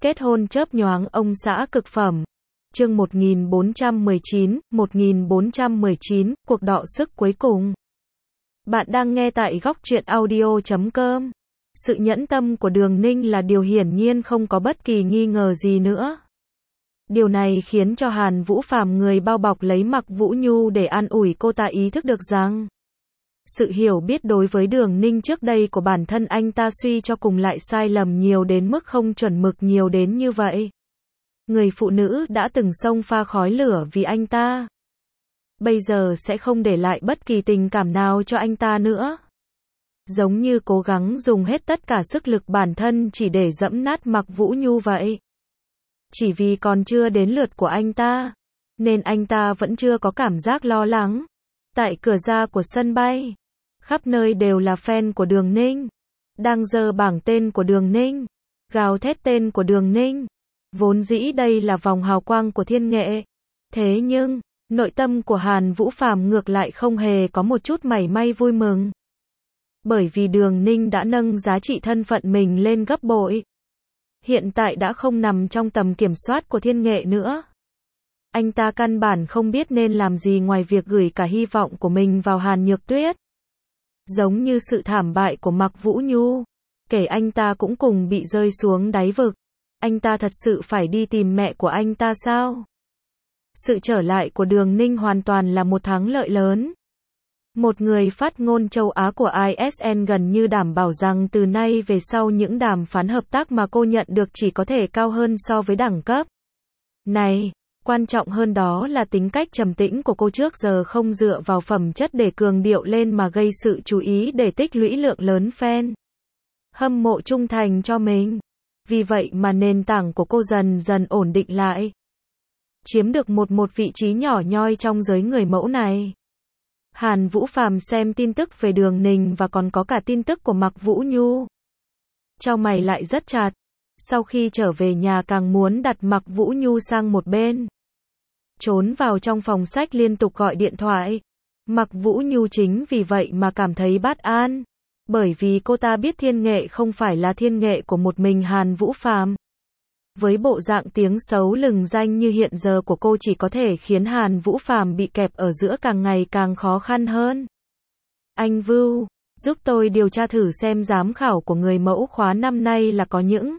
Kết hôn chớp nhoáng ông xã cực phẩm. Chương 1419, cuộc đọ sức cuối cùng. Bạn đang nghe tại góc truyện audio.com. Sự nhẫn tâm của Đường Ninh là điều hiển nhiên không có bất kỳ nghi ngờ gì nữa. Điều này khiến cho Hàn Vũ Phàm người bao bọc lấy Mạc Vũ Nhu để an ủi cô ta ý thức được rằng sự hiểu biết đối với Đường Ninh trước đây của bản thân anh ta suy cho cùng lại sai lầm nhiều đến mức không chuẩn mực nhiều đến như vậy. Người phụ nữ đã từng xông pha khói lửa vì anh ta, bây giờ sẽ không để lại bất kỳ tình cảm nào cho anh ta nữa. Giống như cố gắng dùng hết tất cả sức lực bản thân chỉ để dẫm nát Mạc Vũ Nhu vậy. Chỉ vì còn chưa đến lượt của anh ta, nên anh ta vẫn chưa có cảm giác lo lắng. Tại cửa ra của sân bay, khắp nơi đều là fan của Đường Ninh, đang giơ bảng tên của Đường Ninh, gào thét tên của Đường Ninh. Vốn dĩ đây là vòng hào quang của thiên nghệ. Thế nhưng, nội tâm của Hàn Vũ Phàm ngược lại không hề có một chút mảy may vui mừng. Bởi vì Đường Ninh đã nâng giá trị thân phận mình lên gấp bội. Hiện tại đã không nằm trong tầm kiểm soát của thiên nghệ nữa. Anh ta căn bản không biết nên làm gì ngoài việc gửi cả hy vọng của mình vào Hàn Nhược Tuyết. Giống như sự thảm bại của Mạc Vũ Nhu, kể anh ta cũng cùng bị rơi xuống đáy vực. Anh ta thật sự phải đi tìm mẹ của anh ta sao? Sự trở lại của Đường Ninh hoàn toàn là một thắng lợi lớn. Một người phát ngôn châu Á của ISN gần như đảm bảo rằng từ nay về sau những đàm phán hợp tác mà cô nhận được chỉ có thể cao hơn so với đẳng cấp này. Quan trọng hơn đó là tính cách trầm tĩnh của cô trước giờ không dựa vào phẩm chất để cường điệu lên mà gây sự chú ý để tích lũy lượng lớn fan hâm mộ trung thành cho mình. Vì vậy mà nền tảng của cô dần dần ổn định lại, chiếm được một vị trí nhỏ nhoi trong giới người mẫu này. Hàn Vũ Phàm xem tin tức về Đường Ninh và còn có cả tin tức của Mạc Vũ Nhu, chau mày lại rất chặt. Sau khi trở về nhà càng muốn đặt Mạc Vũ Nhu sang một bên, trốn vào trong phòng sách liên tục gọi điện thoại. Mạc Vũ Nhu chính vì vậy mà cảm thấy bất an, bởi vì cô ta biết thiên nghệ không phải là thiên nghệ của một mình Hàn Vũ Phàm. Với bộ dạng tiếng xấu lừng danh như hiện giờ của cô chỉ có thể khiến Hàn Vũ Phàm bị kẹp ở giữa càng ngày càng khó khăn hơn. Anh Vưu, giúp tôi điều tra thử xem giám khảo của người mẫu khóa năm nay là có những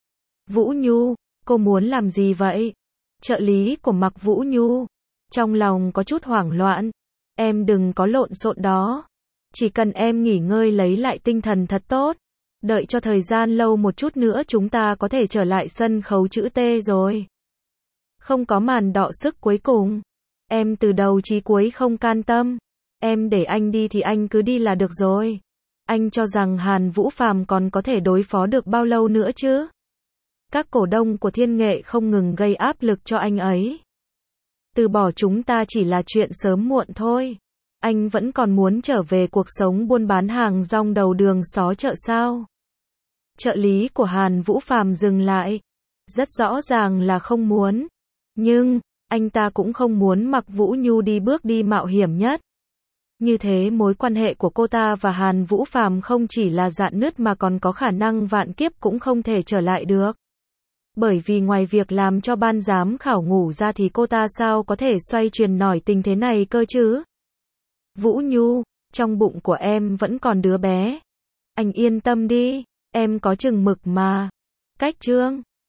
Vũ Nhu, cô muốn làm gì vậy? Trợ lý của Mạc Vũ Nhu, trong lòng có chút hoảng loạn. Em đừng có lộn xộn đó. Chỉ cần em nghỉ ngơi lấy lại tinh thần thật tốt. Đợi cho thời gian lâu một chút nữa chúng ta có thể trở lại sân khấu chữ T rồi. Không có màn đọ sức cuối cùng. Em từ đầu chí cuối không can tâm. Em để anh đi thì anh cứ đi là được rồi. Anh cho rằng Hàn Vũ Phàm còn có thể đối phó được bao lâu nữa chứ? Các cổ đông của thiên nghệ không ngừng gây áp lực cho anh ấy. Từ bỏ chúng ta chỉ là chuyện sớm muộn thôi. Anh vẫn còn muốn trở về cuộc sống buôn bán hàng rong đầu đường xó chợ sao? Trợ lý của Hàn Vũ Phàm dừng lại. Rất rõ ràng là không muốn. Nhưng, anh ta cũng không muốn Mạc Vũ Nhu đi bước đi mạo hiểm nhất. Như thế mối quan hệ của cô ta và Hàn Vũ Phàm không chỉ là rạn nứt mà còn có khả năng vạn kiếp cũng không thể trở lại được. Bởi vì ngoài việc làm cho ban giám khảo ngủ ra thì cô ta sao có thể xoay chuyển nổi tình thế này cơ chứ? Vũ Nhu, trong bụng của em vẫn còn đứa bé. Anh yên tâm đi, em có chừng mực mà. Cách chương